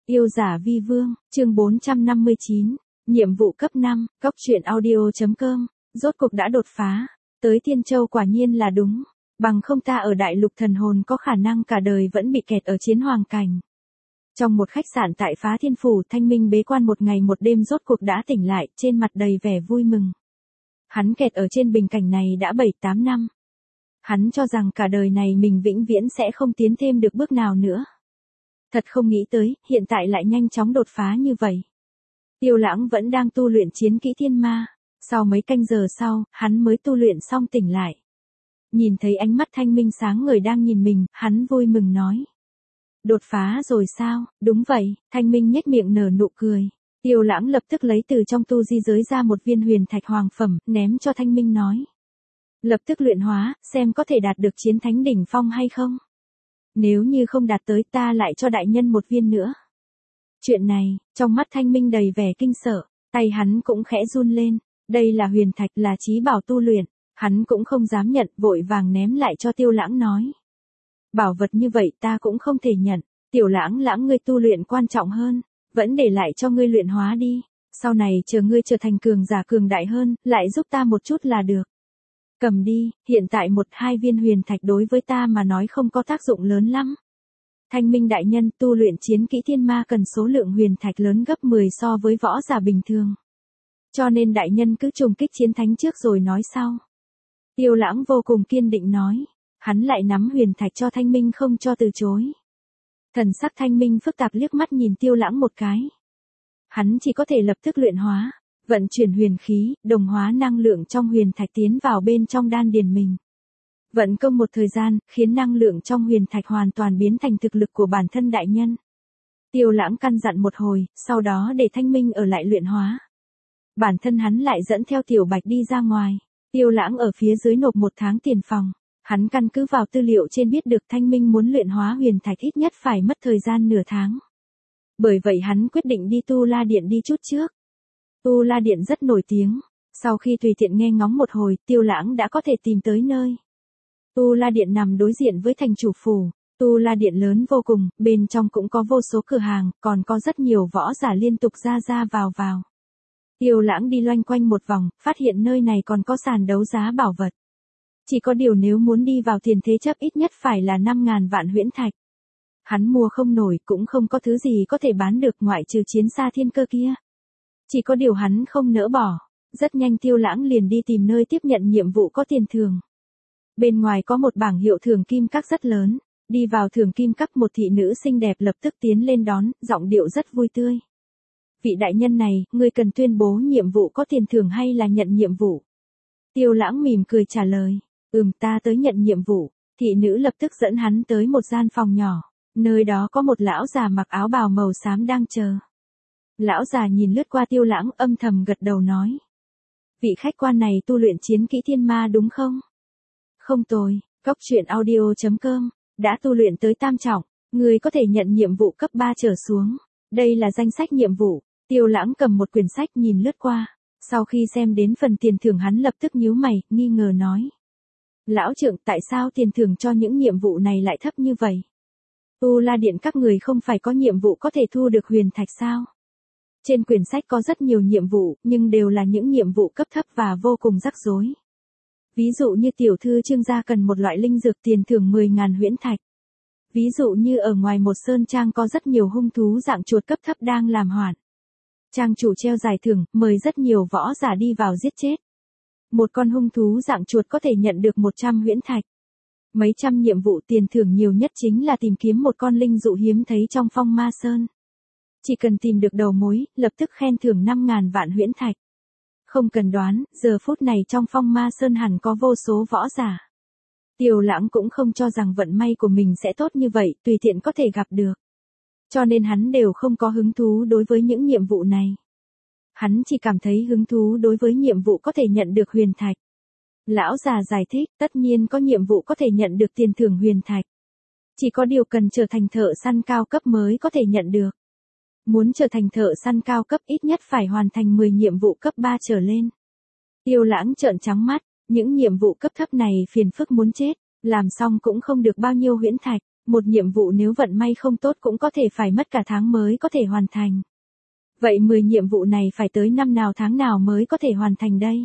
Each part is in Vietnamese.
Yêu giả vi vương, chương 459, nhiệm vụ cấp 5, cốc truyện audio.com, rốt cuộc đã đột phá, tới Thiên Châu quả nhiên là đúng, bằng không ta ở đại lục thần hồn có khả năng cả đời vẫn bị kẹt ở chiến hoàng cảnh. Trong một khách sạn tại Phá Thiên Phủ, Thanh Minh bế quan một ngày một đêm rốt cuộc đã tỉnh lại, trên mặt đầy vẻ vui mừng. Hắn kẹt ở trên bình cảnh này đã 7-8 năm. Hắn cho rằng cả đời này mình vĩnh viễn sẽ không tiến thêm được bước nào nữa. Thật không nghĩ tới, hiện tại lại nhanh chóng đột phá như vậy. Tiêu Lãng vẫn đang tu luyện chiến kỹ thiên ma, sau mấy canh giờ sau, hắn mới tu luyện xong tỉnh lại. Nhìn thấy ánh mắt Thanh Minh sáng ngời đang nhìn mình, hắn vui mừng nói. Đột phá rồi sao? Đúng vậy, Thanh Minh nhếch miệng nở nụ cười. Tiêu Lãng lập tức lấy từ trong tu di giới ra một viên huyền thạch hoàng phẩm, ném cho Thanh Minh nói. Lập tức luyện hóa, xem có thể đạt được chiến thánh đỉnh phong hay không. Nếu như không đạt tới ta lại cho đại nhân một viên nữa. Chuyện này, trong mắt Thanh Minh đầy vẻ kinh sợ, tay hắn cũng khẽ run lên, đây là huyền thạch là chí bảo tu luyện, hắn cũng không dám nhận, vội vàng ném lại cho Tiêu Lãng nói. Bảo vật như vậy ta cũng không thể nhận, Tiểu Lãng ngươi tu luyện quan trọng hơn, vẫn để lại cho ngươi luyện hóa đi, sau này chờ ngươi trở thành cường giả cường đại hơn, lại giúp ta một chút là được. Cầm đi, hiện tại 1-2 viên huyền thạch đối với ta mà nói không có tác dụng lớn lắm. Thanh Minh đại nhân, tu luyện chiến kỹ thiên ma cần số lượng huyền thạch lớn gấp 10 so với võ giả bình thường. Cho nên đại nhân cứ trùng kích chiến thánh trước rồi nói sau. Tiêu Lãng vô cùng kiên định nói, hắn lại nắm huyền thạch cho Thanh Minh không cho từ chối. Thần sắc Thanh Minh phức tạp liếc mắt nhìn Tiêu Lãng một cái. Hắn chỉ có thể lập tức luyện hóa, vận chuyển huyền khí, đồng hóa năng lượng trong huyền thạch tiến vào bên trong đan điền mình. Vận công một thời gian, khiến năng lượng trong huyền thạch hoàn toàn biến thành thực lực của bản thân đại nhân. Tiêu Lãng căn dặn một hồi, sau đó để Thanh Minh ở lại luyện hóa. Bản thân hắn lại dẫn theo Tiểu Bạch đi ra ngoài. Tiêu Lãng ở phía dưới nộp 1 tháng tiền phòng. Hắn căn cứ vào tư liệu trên biết được Thanh Minh muốn luyện hóa huyền thạch ít nhất phải mất thời gian nửa tháng. Bởi vậy hắn quyết định đi Tu La Điện đi chút trước. Tu La Điện rất nổi tiếng. Sau khi tùy tiện nghe ngóng một hồi, Tiêu Lãng đã có thể tìm tới nơi. Tu La Điện nằm đối diện với thành chủ phủ. Tu La Điện lớn vô cùng, bên trong cũng có vô số cửa hàng, còn có rất nhiều võ giả liên tục ra vào. Tiêu Lãng đi loanh quanh một vòng, phát hiện nơi này còn có sàn đấu giá bảo vật. Chỉ có điều nếu muốn đi vào tiền thế chấp ít nhất phải là 5.000 vạn huyễn thạch. Hắn mua không nổi, cũng không có thứ gì có thể bán được ngoại trừ chiến xa thiên cơ kia. Chỉ có điều hắn không nỡ bỏ. Rất nhanh Tiêu Lãng liền đi tìm nơi tiếp nhận nhiệm vụ có tiền thưởng. Bên ngoài có một bảng hiệu thưởng kim các rất lớn. Đi vào thưởng kim các, một thị nữ xinh đẹp lập tức tiến lên đón, giọng điệu rất vui tươi. Vị đại nhân này, ngươi cần tuyên bố nhiệm vụ có tiền thưởng hay là nhận nhiệm vụ? Tiêu Lãng mỉm cười trả lời. Ta tới nhận nhiệm vụ. Thị nữ lập tức dẫn hắn tới một gian phòng nhỏ. Nơi đó có một lão già mặc áo bào màu xám đang chờ. Lão già nhìn lướt qua Tiêu Lãng, âm thầm gật đầu nói. Vị khách quan này tu luyện chiến kỹ thiên ma đúng không? Không tồi, cốc truyện audio.com, đã tu luyện tới tam trọng, người có thể nhận nhiệm vụ cấp 3 trở xuống. Đây là danh sách nhiệm vụ. Tiêu Lãng cầm một quyển sách nhìn lướt qua. Sau khi xem đến phần tiền thưởng hắn lập tức nhíu mày, nghi ngờ nói. Lão trượng, tại sao tiền thưởng cho những nhiệm vụ này lại thấp như vậy? Tu La Điện các người không phải có nhiệm vụ có thể thu được huyền thạch sao? Trên quyển sách có rất nhiều nhiệm vụ, nhưng đều là những nhiệm vụ cấp thấp và vô cùng rắc rối. Ví dụ như tiểu thư Trương gia cần một loại linh dược tiền thưởng 10.000 huyễn thạch. Ví dụ như ở ngoài một sơn trang có rất nhiều hung thú dạng chuột cấp thấp đang làm hoạn. Trang chủ treo giải thưởng, mời rất nhiều võ giả đi vào giết chết. Một con hung thú dạng chuột có thể nhận được 100 huyễn thạch. Mấy trăm nhiệm vụ tiền thưởng nhiều nhất chính là tìm kiếm một con linh dụ hiếm thấy trong Phong Ma Sơn. Chỉ cần tìm được đầu mối, lập tức khen thưởng 5.000 vạn huyễn thạch. Không cần đoán, giờ phút này trong Phong Ma Sơn hẳn có vô số võ giả. Tiêu Lãng cũng không cho rằng vận may của mình sẽ tốt như vậy, tùy tiện có thể gặp được. Cho nên hắn đều không có hứng thú đối với những nhiệm vụ này. Hắn chỉ cảm thấy hứng thú đối với nhiệm vụ có thể nhận được huyền thạch. Lão già giải thích, tất nhiên có nhiệm vụ có thể nhận được tiền thưởng huyền thạch. Chỉ có điều cần trở thành thợ săn cao cấp mới có thể nhận được. Muốn trở thành thợ săn cao cấp ít nhất phải hoàn thành 10 nhiệm vụ cấp 3 trở lên. Tiêu Lãng trợn trắng mắt, những nhiệm vụ cấp thấp này phiền phức muốn chết, làm xong cũng không được bao nhiêu huyễn thạch. Một nhiệm vụ nếu vận may không tốt cũng có thể phải mất cả tháng mới có thể hoàn thành. Vậy 10 nhiệm vụ này phải tới năm nào tháng nào mới có thể hoàn thành đây?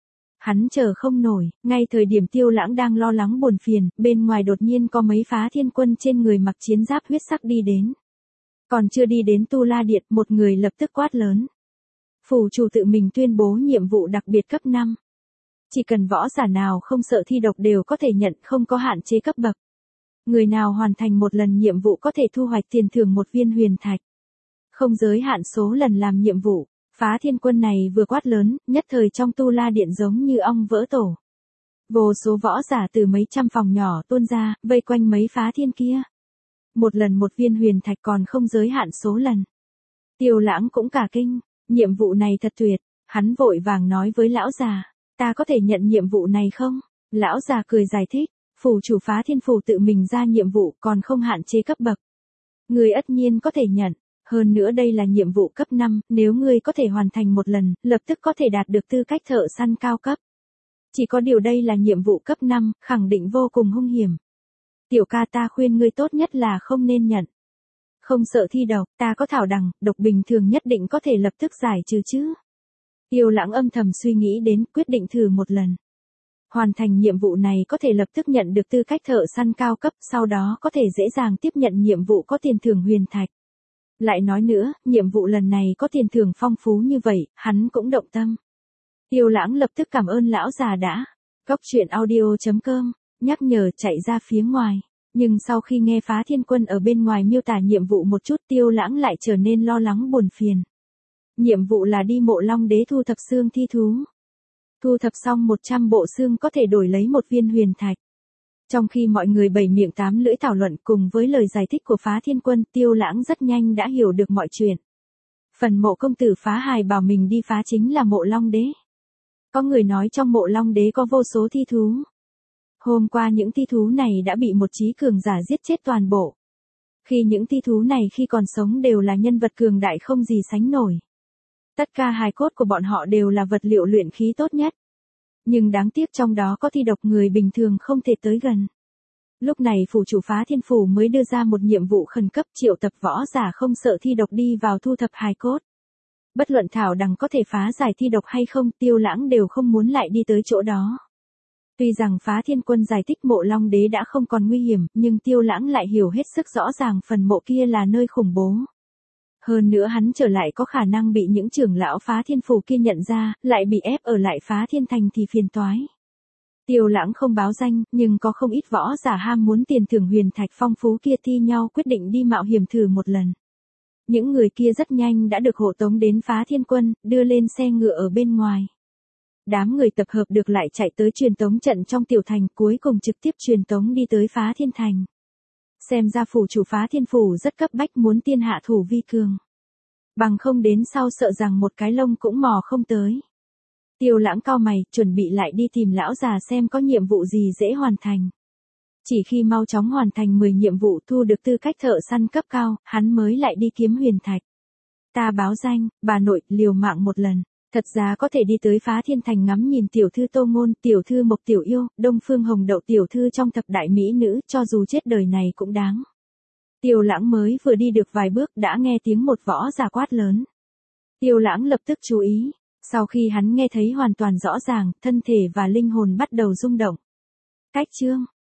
Hắn chờ không nổi, ngay thời điểm Tiêu Lãng đang lo lắng buồn phiền, bên ngoài đột nhiên có mấy phá thiên quân trên người mặc chiến giáp huyết sắc đi đến. Còn chưa đi đến Tu La Điện, một người lập tức quát lớn. Phủ chủ tự mình tuyên bố nhiệm vụ đặc biệt cấp 5. Chỉ cần võ giả nào không sợ thi độc đều có thể nhận, không có hạn chế cấp bậc. Người nào hoàn thành một lần nhiệm vụ có thể thu hoạch tiền thưởng một viên huyền thạch. Không giới hạn số lần làm nhiệm vụ. Phá thiên quân này vừa quát lớn, nhất thời trong Tu La Điện giống như ong vỡ tổ. Vô số võ giả từ mấy trăm phòng nhỏ tuôn ra, vây quanh mấy phá thiên kia. Một lần một viên huyền thạch còn không giới hạn số lần. Tiêu Lãng cũng cả kinh, nhiệm vụ này thật tuyệt, hắn vội vàng nói với lão già, ta có thể nhận nhiệm vụ này không? Lão già cười giải thích, phủ chủ Phá Thiên Phủ tự mình ra nhiệm vụ còn không hạn chế cấp bậc. Người ất nhiên có thể nhận. Hơn nữa đây là nhiệm vụ cấp 5, nếu ngươi có thể hoàn thành một lần, lập tức có thể đạt được tư cách thợ săn cao cấp. Chỉ có điều đây là nhiệm vụ cấp 5, khẳng định vô cùng hung hiểm. Tiểu ca, ta khuyên ngươi tốt nhất là không nên nhận. Không sợ thi độc, ta có thảo đằng, độc bình thường nhất định có thể lập tức giải trừ chứ. Tiêu Lãng âm thầm suy nghĩ đến, quyết định thử một lần. Hoàn thành nhiệm vụ này có thể lập tức nhận được tư cách thợ săn cao cấp, sau đó có thể dễ dàng tiếp nhận nhiệm vụ có tiền thưởng huyền thạch. Lại nói nữa, nhiệm vụ lần này có tiền thưởng phong phú như vậy, hắn cũng động tâm. Tiêu Lãng lập tức cảm ơn lão già đã. Goctruyện.audio.com nhắc nhở chạy ra phía ngoài. Nhưng sau khi nghe Phá Thiên Quân ở bên ngoài miêu tả nhiệm vụ một chút, Tiêu Lãng lại trở nên lo lắng buồn phiền. Nhiệm vụ là đi mộ Long Đế thu thập xương thi thú. Thu thập xong 100 bộ xương có thể đổi lấy một viên huyền thạch. Trong khi mọi người bảy miệng tám lưỡi thảo luận cùng với lời giải thích của Phá Thiên Quân, Tiêu Lãng rất nhanh đã hiểu được mọi chuyện. Phần mộ công tử Phá Hài bảo mình đi phá chính là mộ Long Đế. Có người nói trong mộ Long Đế có vô số thi thú. Hôm qua những thi thú này đã bị một trí cường giả giết chết toàn bộ. Khi những thi thú này khi còn sống đều là nhân vật cường đại không gì sánh nổi. Tất cả hài cốt của bọn họ đều là vật liệu luyện khí tốt nhất. Nhưng đáng tiếc trong đó có thi độc người bình thường không thể tới gần. Lúc này phủ chủ Phá Thiên Phủ mới đưa ra một nhiệm vụ khẩn cấp, triệu tập võ giả không sợ thi độc đi vào thu thập hài cốt. Bất luận thảo đằng có thể phá giải thi độc hay không, Tiêu Lãng đều không muốn lại đi tới chỗ đó. Tuy rằng Phá Thiên Quân giải thích mộ Long Đế đã không còn nguy hiểm, nhưng Tiêu Lãng lại hiểu hết sức rõ ràng phần mộ kia là nơi khủng bố. Hơn nữa hắn trở lại có khả năng bị những trưởng lão Phá Thiên Phủ kia nhận ra, lại bị ép ở lại Phá Thiên Thành thì phiền toái. Tiêu Lãng không báo danh, nhưng có không ít võ giả ham muốn tiền thưởng huyền thạch phong phú kia thi nhau quyết định đi mạo hiểm thử một lần. Những người kia rất nhanh đã được hộ tống đến Phá Thiên Quân, đưa lên xe ngựa ở bên ngoài. Đám người tập hợp được lại chạy tới truyền tống trận trong tiểu thành, cuối cùng trực tiếp truyền tống đi tới Phá Thiên Thành. Xem ra phủ chủ Phá Thiên Phủ rất cấp bách muốn tiên hạ thủ vi cường. Bằng không đến sau sợ rằng một cái lông cũng mò không tới. Tiêu Lãng cau mày, chuẩn bị lại đi tìm lão già xem có nhiệm vụ gì dễ hoàn thành. Chỉ khi mau chóng hoàn thành 10 nhiệm vụ thu được tư cách thợ săn cấp cao, hắn mới lại đi kiếm huyền thạch. Ta báo danh, bà nội, liều mạng một lần. Thật ra có thể đi tới Phá Thiên Thành ngắm nhìn tiểu thư Tô Ngôn, tiểu thư Mộc Tiểu Yêu, Đông Phương Hồng Đậu tiểu thư trong thập đại mỹ nữ, cho dù chết đời này cũng đáng. Tiêu Lãng mới vừa đi được vài bước đã nghe tiếng một võ giả quát lớn. Tiêu Lãng lập tức chú ý, sau khi hắn nghe thấy hoàn toàn rõ ràng, thân thể và linh hồn bắt đầu rung động. Cách chương